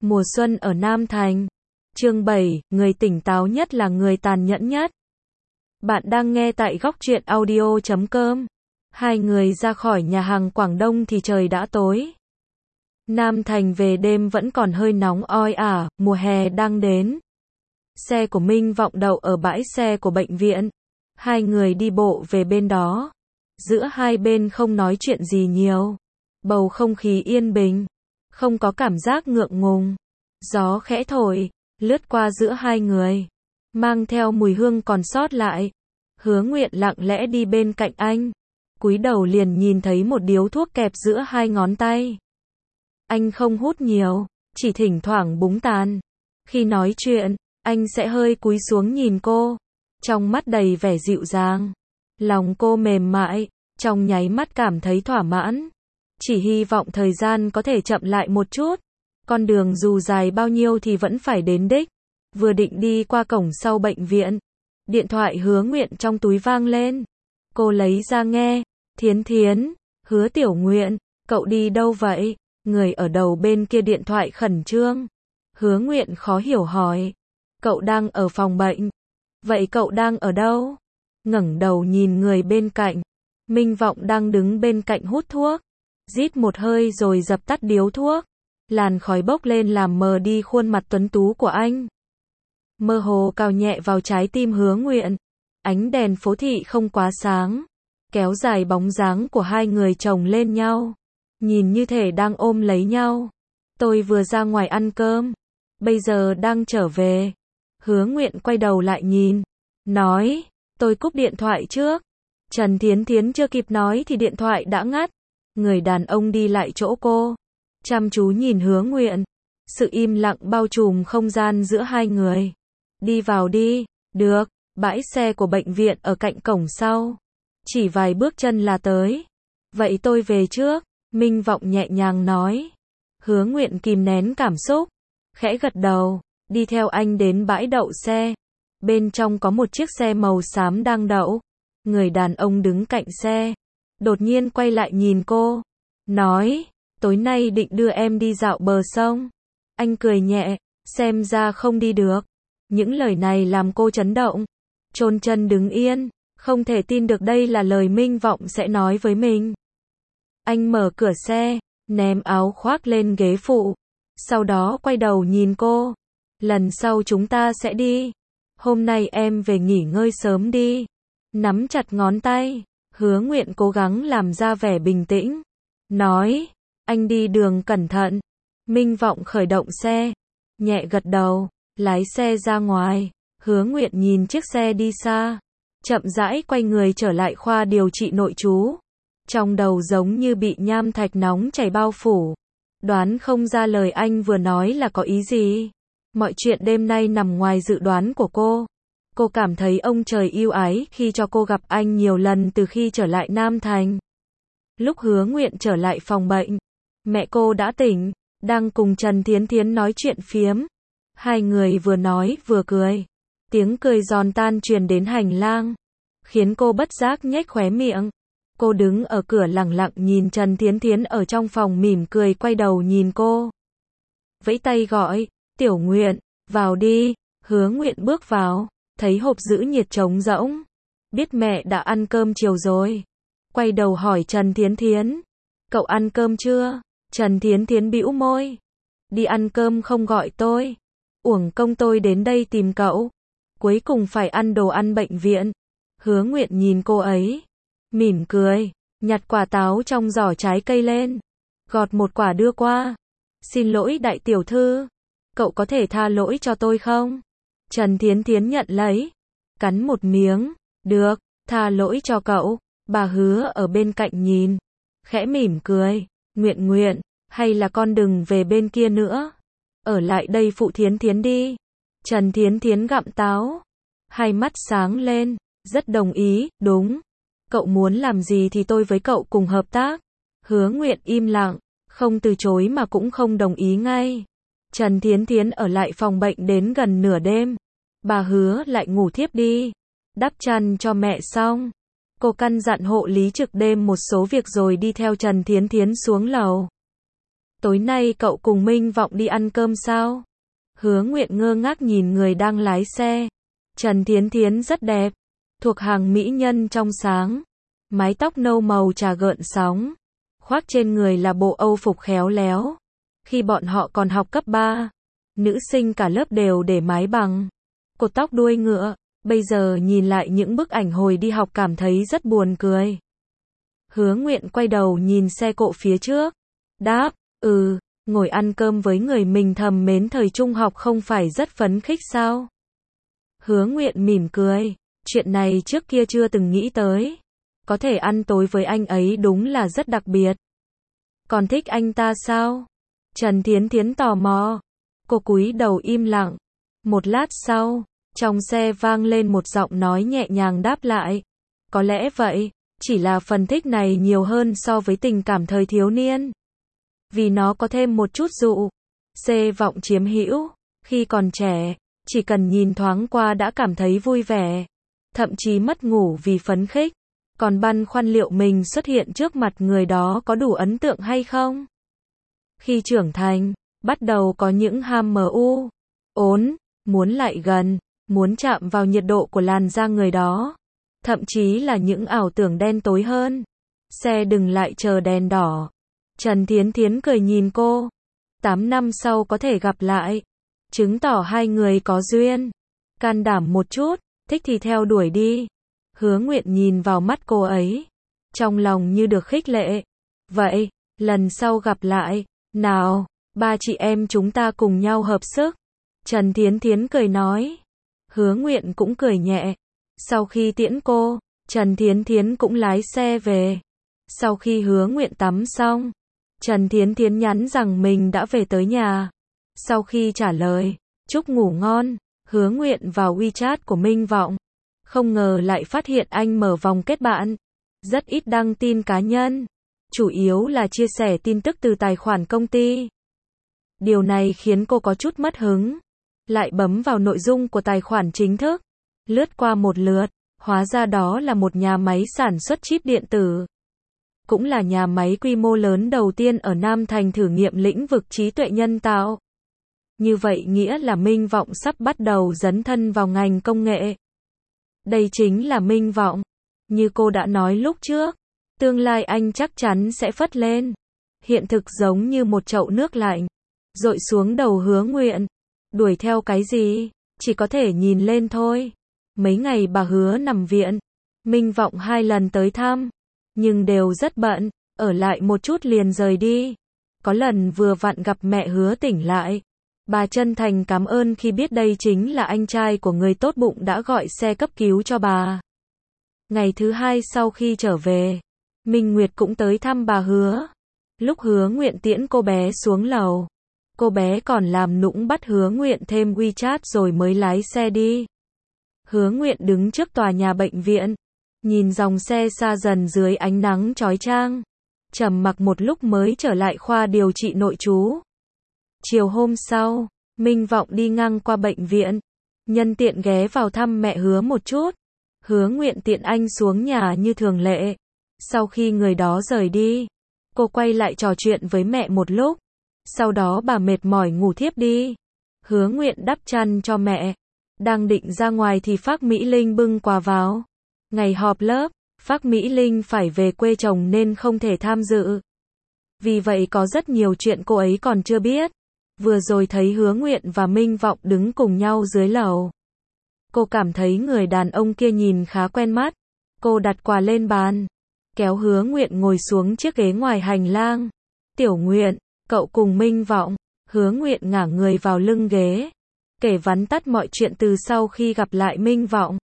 Mùa xuân ở Nam Thành. Chương 7, người tỉnh táo nhất là người tàn nhẫn nhất. Bạn đang nghe tại góc truyện audio.com. Hai người ra khỏi nhà hàng Quảng Đông thì trời đã tối. Nam Thành về đêm vẫn còn hơi nóng oi ả, mùa hè đang đến. Xe của Minh Vọng đậu ở bãi xe của bệnh viện. Hai người đi bộ về bên đó. Giữa hai bên không nói chuyện gì nhiều. Bầu không khí yên bình. Không có cảm giác ngượng ngùng. Gió khẽ thổi, lướt qua giữa hai người. Mang theo mùi hương còn sót lại. Hứa Nguyện lặng lẽ đi bên cạnh anh. Cúi đầu liền nhìn thấy một điếu thuốc kẹp giữa hai ngón tay. Anh không hút nhiều, chỉ thỉnh thoảng búng tàn. Khi nói chuyện, anh sẽ hơi cúi xuống nhìn cô. Trong mắt đầy vẻ dịu dàng. Lòng cô mềm mại, trong nháy mắt cảm thấy thỏa mãn. Chỉ hy vọng thời gian có thể chậm lại một chút. Con đường dù dài bao nhiêu thì vẫn phải đến đích. Vừa định đi qua cổng sau bệnh viện. Điện thoại Hứa Nguyện trong túi vang lên. Cô lấy ra nghe. Thiến Thiến, Hứa Tiểu Nguyện, cậu đi đâu vậy? Người ở đầu bên kia điện thoại khẩn trương. Hứa Nguyện khó hiểu hỏi. Cậu đang ở phòng bệnh. Vậy cậu đang ở đâu? Ngẩng đầu nhìn người bên cạnh. Minh Vọng đang đứng bên cạnh hút thuốc. Rít một hơi rồi dập tắt điếu thuốc. Làn khói bốc lên làm mờ đi khuôn mặt tuấn tú của anh. Mơ hồ cào nhẹ vào trái tim Hứa Nguyện. Ánh đèn phố thị không quá sáng. Kéo dài bóng dáng của hai người chồng lên nhau. Nhìn như thể đang ôm lấy nhau. Tôi vừa ra ngoài ăn cơm. Bây giờ đang trở về. Hứa Nguyện quay đầu lại nhìn. Nói, tôi cúp điện thoại trước. Trần Thiến Thiến chưa kịp nói thì điện thoại đã ngắt. Người đàn ông đi lại chỗ cô. Chăm chú nhìn Hứa Nguyện. Sự im lặng bao trùm không gian giữa hai người. Đi vào đi. Được. Bãi xe của bệnh viện ở cạnh cổng sau. Chỉ vài bước chân là tới. Vậy tôi về trước. Minh Vọng nhẹ nhàng nói. Hứa Nguyện kìm nén cảm xúc. Khẽ gật đầu. Đi theo anh đến bãi đậu xe. Bên trong có một chiếc xe màu xám đang đậu. Người đàn ông đứng cạnh xe. Đột nhiên quay lại nhìn cô. Nói. Tối nay định đưa em đi dạo bờ sông. Anh cười nhẹ. Xem ra không đi được. Những lời này làm cô chấn động. Chôn chân đứng yên. Không thể tin được đây là lời Minh Vọng sẽ nói với mình. Anh mở cửa xe. Ném áo khoác lên ghế phụ. Sau đó quay đầu nhìn cô. Lần sau chúng ta sẽ đi. Hôm nay em về nghỉ ngơi sớm đi. Nắm chặt ngón tay. Hứa Nguyện cố gắng làm ra vẻ bình tĩnh. Nói. Anh đi đường cẩn thận. Minh Vọng khởi động xe. Nhẹ gật đầu. Lái xe ra ngoài. Hứa Nguyện nhìn chiếc xe đi xa. Chậm rãi quay người trở lại khoa điều trị nội trú. Trong đầu giống như bị nham thạch nóng chảy bao phủ. Đoán không ra lời anh vừa nói là có ý gì. Mọi chuyện đêm nay nằm ngoài dự đoán của cô. Cô cảm thấy ông trời ưu ái khi cho cô gặp anh nhiều lần từ khi trở lại Nam Thành. Lúc Hứa Nguyện trở lại phòng bệnh, mẹ cô đã tỉnh, đang cùng Trần Thiến Thiến nói chuyện phiếm. Hai người vừa nói vừa cười. Tiếng cười giòn tan truyền đến hành lang, khiến cô bất giác nhếch khóe miệng. Cô đứng ở cửa lặng lặng nhìn Trần Thiến Thiến ở trong phòng mỉm cười quay đầu nhìn cô. Vẫy tay gọi, Tiểu Nguyện, vào đi. Hứa Nguyện bước vào, thấy hộp giữ nhiệt trống rỗng. Biết mẹ đã ăn cơm chiều rồi. Quay đầu hỏi Trần Thiến Thiến. Cậu ăn cơm chưa? Trần Thiến Thiến bĩu môi. Đi ăn cơm không gọi tôi. Uổng công tôi đến đây tìm cậu. Cuối cùng phải ăn đồ ăn bệnh viện. Hứa Nguyện nhìn cô ấy. Mỉm cười. Nhặt quả táo trong giỏ trái cây lên. Gọt một quả đưa qua. Xin lỗi đại tiểu thư. Cậu có thể tha lỗi cho tôi không? Trần Thiến Thiến nhận lấy. Cắn một miếng. Được, tha lỗi cho cậu. Bà Hứa ở bên cạnh nhìn. Khẽ mỉm cười. Nguyện Nguyện, hay là con đừng về bên kia nữa. Ở lại đây phụ Thiến Thiến đi. Trần Thiến Thiến gặm táo. Hai mắt sáng lên. Rất đồng ý, đúng. Cậu muốn làm gì thì tôi với cậu cùng hợp tác. Hứa Nguyện im lặng. Không từ chối mà cũng không đồng ý ngay. Trần Thiến Thiến ở lại phòng bệnh đến gần nửa đêm. Bà Hứa lại ngủ thiếp đi. Đắp chăn cho mẹ xong. Cô căn dặn hộ lý trực đêm một số việc rồi đi theo Trần Thiến Thiến xuống lầu. tối nay cậu cùng Minh Vọng đi ăn cơm sao? Hứa Nguyện ngơ ngác nhìn người đang lái xe. Trần Thiến Thiến rất đẹp, thuộc hàng mỹ nhân trong sáng, mái tóc nâu màu trà gợn sóng, khoác trên người là bộ Âu phục khéo léo. Khi bọn họ còn học cấp 3, nữ sinh cả lớp đều để mái bằng, cột tóc đuôi ngựa, bây giờ nhìn lại những bức ảnh hồi đi học cảm thấy rất buồn cười. Hứa Nguyện quay đầu nhìn xe cộ phía trước, đáp, ngồi ăn cơm với người mình thầm mến thời trung học không phải rất phấn khích sao? Hứa Nguyện mỉm cười, chuyện này trước kia chưa từng nghĩ tới. Có thể ăn tối với anh ấy đúng là rất đặc biệt. Còn thích anh ta sao? Trần Thiến Thiến tò mò. Cô cúi đầu im lặng. Một lát sau, trong xe vang lên một giọng nói nhẹ nhàng đáp lại. Có lẽ vậy, chỉ là phần thích này nhiều hơn so với tình cảm thời thiếu niên. Vì nó có thêm một chút dụ. Vọng chiếm hữu. Khi còn trẻ, chỉ cần nhìn thoáng qua đã cảm thấy vui vẻ. Thậm chí mất ngủ vì phấn khích. Còn băn khoăn liệu mình xuất hiện trước mặt người đó có đủ ấn tượng hay không? Khi trưởng thành, bắt đầu có những ham muốn lại gần, muốn chạm vào nhiệt độ của làn da người đó. Thậm chí là những ảo tưởng đen tối hơn. Xe dừng lại chờ đèn đỏ. Trần Thiến Thiến cười nhìn cô. 8 năm sau có thể gặp lại. Chứng tỏ hai người có duyên. Can đảm một chút, thích thì theo đuổi đi. Hứa Nguyện nhìn vào mắt cô ấy. Trong lòng như được khích lệ. Vậy, lần sau gặp lại, nào, ba chị em chúng ta cùng nhau hợp sức. Trần Thiến Thiến cười nói. Hứa Nguyện cũng cười nhẹ. Sau khi tiễn cô, Trần Thiến Thiến cũng lái xe về. Sau khi Hứa Nguyện tắm xong, Trần Thiến Thiến nhắn rằng mình đã về tới nhà. Sau khi trả lời, chúc ngủ ngon, Hứa Nguyện vào WeChat của Minh Vọng. Không ngờ lại phát hiện anh mở vòng kết bạn. Rất ít đăng tin cá nhân. Chủ yếu là chia sẻ tin tức từ tài khoản công ty. Điều này khiến cô có chút mất hứng. Lại bấm vào nội dung của tài khoản chính thức. Lướt qua một lượt, hóa ra đó là một nhà máy sản xuất chip điện tử. Cũng là nhà máy quy mô lớn đầu tiên ở Nam Thành thử nghiệm lĩnh vực trí tuệ nhân tạo. Như vậy nghĩa là Minh Vọng sắp bắt đầu dấn thân vào ngành công nghệ. Đây chính là Minh Vọng. Như cô đã nói lúc trước, tương lai anh chắc chắn sẽ phất lên. Hiện thực giống như một chậu nước lạnh, dội xuống đầu Hứa Nguyện. Đuổi theo cái gì, chỉ có thể nhìn lên thôi. Mấy ngày bà Hứa nằm viện, Minh Vọng 2 lần tới thăm, nhưng đều rất bận, ở lại một chút liền rời đi. Có lần vừa vặn gặp mẹ Hứa tỉnh lại. Bà chân thành cảm ơn khi biết đây chính là anh trai của người tốt bụng đã gọi xe cấp cứu cho bà. Ngày thứ 2 sau khi trở về, Minh Nguyệt cũng tới thăm bà Hứa. Lúc Hứa Nguyện tiễn cô bé xuống lầu, cô bé còn làm nũng bắt Hứa Nguyện thêm WeChat rồi mới lái xe đi. Hứa Nguyện đứng trước tòa nhà bệnh viện, nhìn dòng xe xa dần dưới ánh nắng chói chang, trầm mặc một lúc mới trở lại khoa điều trị nội trú. Chiều hôm sau, Minh Vọng đi ngang qua bệnh viện, nhân tiện ghé vào thăm mẹ Hứa một chút. Hứa Nguyện tiện anh xuống nhà như thường lệ. Sau khi người đó rời đi, cô quay lại trò chuyện với mẹ một lúc. Sau đó bà mệt mỏi ngủ thiếp đi. Hứa Nguyện đắp chăn cho mẹ. Đang định ra ngoài thì Phác Mỹ Linh bưng quà vào. Ngày họp lớp, Phác Mỹ Linh phải về quê chồng nên không thể tham dự. Vì vậy có rất nhiều chuyện cô ấy còn chưa biết. Vừa rồi thấy Hứa Nguyện và Minh Vọng đứng cùng nhau dưới lầu. Cô cảm thấy người đàn ông kia nhìn khá quen mắt. Cô đặt quà lên bàn, kéo Hứa Nguyện ngồi xuống chiếc ghế ngoài hành lang. Tiểu Nguyện, cậu cùng Minh Vọng. Hứa Nguyện ngả người vào lưng ghế, kể vắn tắt mọi chuyện từ sau khi gặp lại Minh Vọng.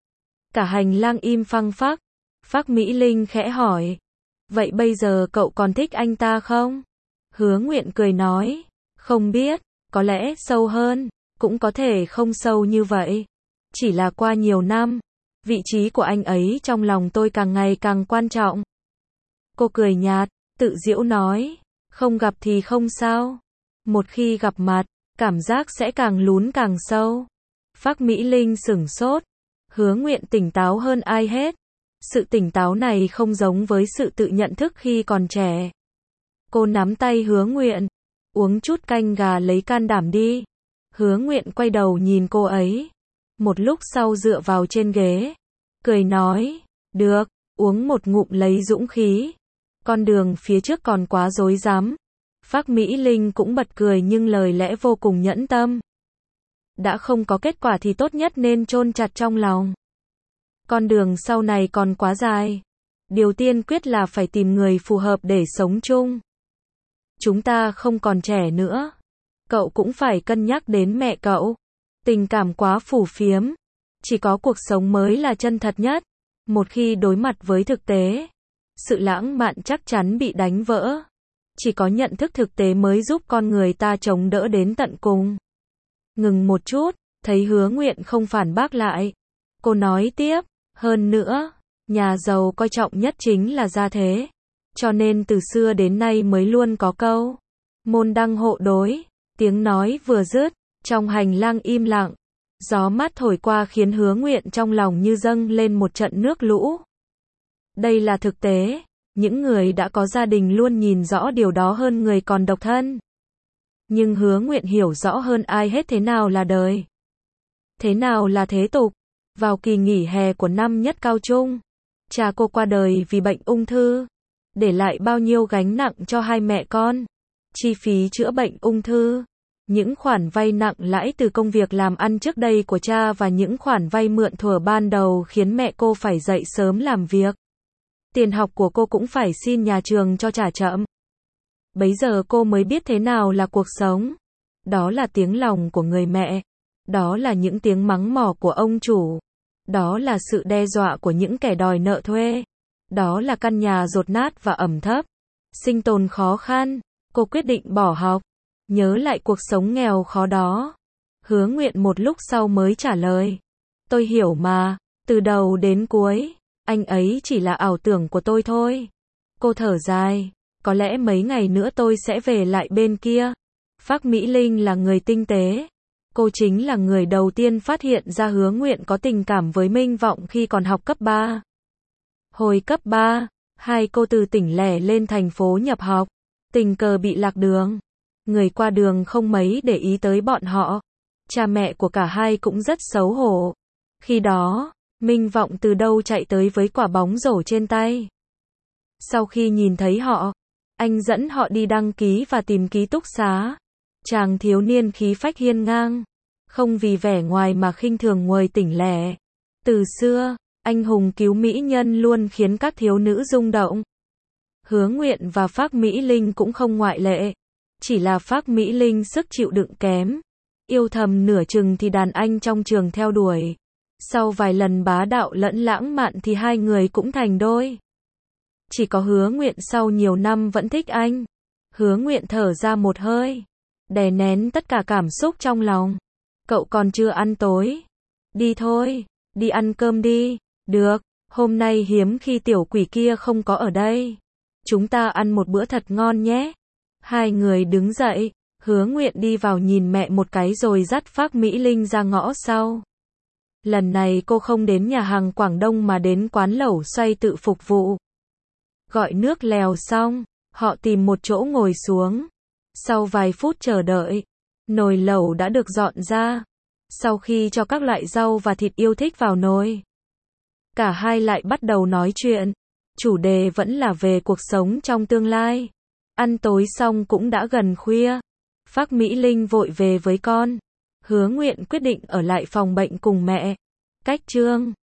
Cả hành lang im phăng phắc. Phác Mỹ Linh khẽ hỏi, vậy bây giờ cậu còn thích anh ta không? Hứa Nguyện cười nói, không biết, có lẽ sâu hơn, cũng có thể không sâu như vậy. Chỉ là qua nhiều năm, vị trí của anh ấy trong lòng tôi càng ngày càng quan trọng. Cô cười nhạt, tự giễu nói, không gặp thì không sao. Một khi gặp mặt, cảm giác sẽ càng lún càng sâu. Phác Mỹ Linh sửng sốt. Hứa Nguyện tỉnh táo hơn ai hết. Sự tỉnh táo này không giống với sự tự nhận thức khi còn trẻ. Cô nắm tay Hứa Nguyện, Uống chút canh gà lấy can đảm đi. Hứa Nguyện quay đầu nhìn cô ấy. Một lúc sau dựa vào trên ghế. Cười nói, được, uống một ngụm lấy dũng khí. Con đường phía trước còn quá rối rắm. Phác Mỹ Linh cũng bật cười nhưng lời lẽ vô cùng nhẫn tâm. Đã không có kết quả thì tốt nhất nên chôn chặt trong lòng. Con đường sau này còn quá dài. Điều tiên quyết là phải tìm người phù hợp để sống chung. Chúng ta không còn trẻ nữa. Cậu cũng phải cân nhắc đến mẹ cậu. Tình cảm quá phù phiếm. Chỉ có cuộc sống mới là chân thật nhất. Một khi đối mặt với thực tế, sự lãng mạn chắc chắn bị đánh vỡ. Chỉ có nhận thức thực tế mới giúp con người ta chống đỡ đến tận cùng. Ngừng một chút, thấy Hứa Nguyện không phản bác lại. Cô nói tiếp, hơn nữa, nhà giàu coi trọng nhất chính là gia thế. Cho nên từ xưa đến nay mới luôn có câu, môn đăng hộ đối. Tiếng nói vừa dứt, trong hành lang im lặng. Gió mát thổi qua khiến Hứa Nguyện trong lòng như dâng lên một trận nước lũ. Đây là thực tế, những người đã có gia đình luôn nhìn rõ điều đó hơn người còn độc thân. Nhưng Hứa Nguyện hiểu rõ hơn ai hết thế nào là đời. Thế nào là thế tục. Vào kỳ nghỉ hè của năm nhất cao trung, cha cô qua đời vì bệnh ung thư, để lại bao nhiêu gánh nặng cho hai mẹ con. Chi phí chữa bệnh ung thư, những khoản vay nặng lãi từ công việc làm ăn trước đây của cha và những khoản vay mượn thuở ban đầu khiến mẹ cô phải dậy sớm làm việc. Tiền học của cô cũng phải xin nhà trường cho trả chậm. Bấy giờ cô mới biết thế nào là cuộc sống. Đó là tiếng lòng của người mẹ. Đó là những tiếng mắng mỏ của ông chủ. Đó là sự đe dọa của những kẻ đòi nợ thuê. Đó là căn nhà dột nát và ẩm thấp. Sinh tồn khó khăn. Cô quyết định bỏ học. Nhớ lại cuộc sống nghèo khó đó. Hứa Nguyện một lúc sau mới trả lời. Tôi hiểu mà. Từ đầu đến cuối, anh ấy chỉ là ảo tưởng của tôi thôi. Cô thở dài. Có lẽ mấy ngày nữa tôi sẽ về lại bên kia. Phác Mỹ Linh là người tinh tế. Cô chính là người đầu tiên phát hiện ra Hứa Nguyện có tình cảm với Minh Vọng khi còn học cấp 3. Hồi cấp 3, hai cô từ tỉnh lẻ lên thành phố nhập học. Tình cờ bị lạc đường. Người qua đường không mấy để ý tới bọn họ. Cha mẹ của cả hai cũng rất xấu hổ. Khi đó, Minh Vọng từ đâu chạy tới với quả bóng rổ trên tay. Sau khi nhìn thấy họ, anh dẫn họ đi đăng ký và tìm ký túc xá. Chàng thiếu niên khí phách hiên ngang, không vì vẻ ngoài mà khinh thường người tỉnh lẻ. Từ xưa, anh hùng cứu mỹ nhân luôn khiến các thiếu nữ rung động. Hứa Nguyện và Phác Mỹ Linh cũng không ngoại lệ. Chỉ là Phác Mỹ Linh sức chịu đựng kém. Yêu thầm nửa chừng thì đàn anh trong trường theo đuổi. Sau vài lần bá đạo lẫn lãng mạn thì hai người cũng thành đôi. Chỉ có Hứa Nguyện sau nhiều năm vẫn thích anh. Hứa Nguyện thở ra một hơi, đè nén tất cả cảm xúc trong lòng. Cậu còn chưa ăn tối. Đi thôi, đi ăn cơm đi. Được, hôm nay hiếm khi tiểu quỷ kia không có ở đây. Chúng ta ăn một bữa thật ngon nhé. Hai người đứng dậy, Hứa Nguyện đi vào nhìn mẹ một cái rồi dắt Phác Mỹ Linh ra ngõ sau. Lần này cô không đến nhà hàng Quảng Đông mà đến quán lẩu xoay tự phục vụ. Gọi nước lèo xong, họ tìm một chỗ ngồi xuống. Sau vài phút chờ đợi, nồi lẩu đã được dọn ra. Sau khi cho các loại rau và thịt yêu thích vào nồi, cả hai lại bắt đầu nói chuyện. Chủ đề vẫn là về cuộc sống trong tương lai. Ăn tối xong cũng đã gần khuya. Phác Mỹ Linh vội về với con. Hứa Nguyện quyết định ở lại phòng bệnh cùng mẹ. Cách Trương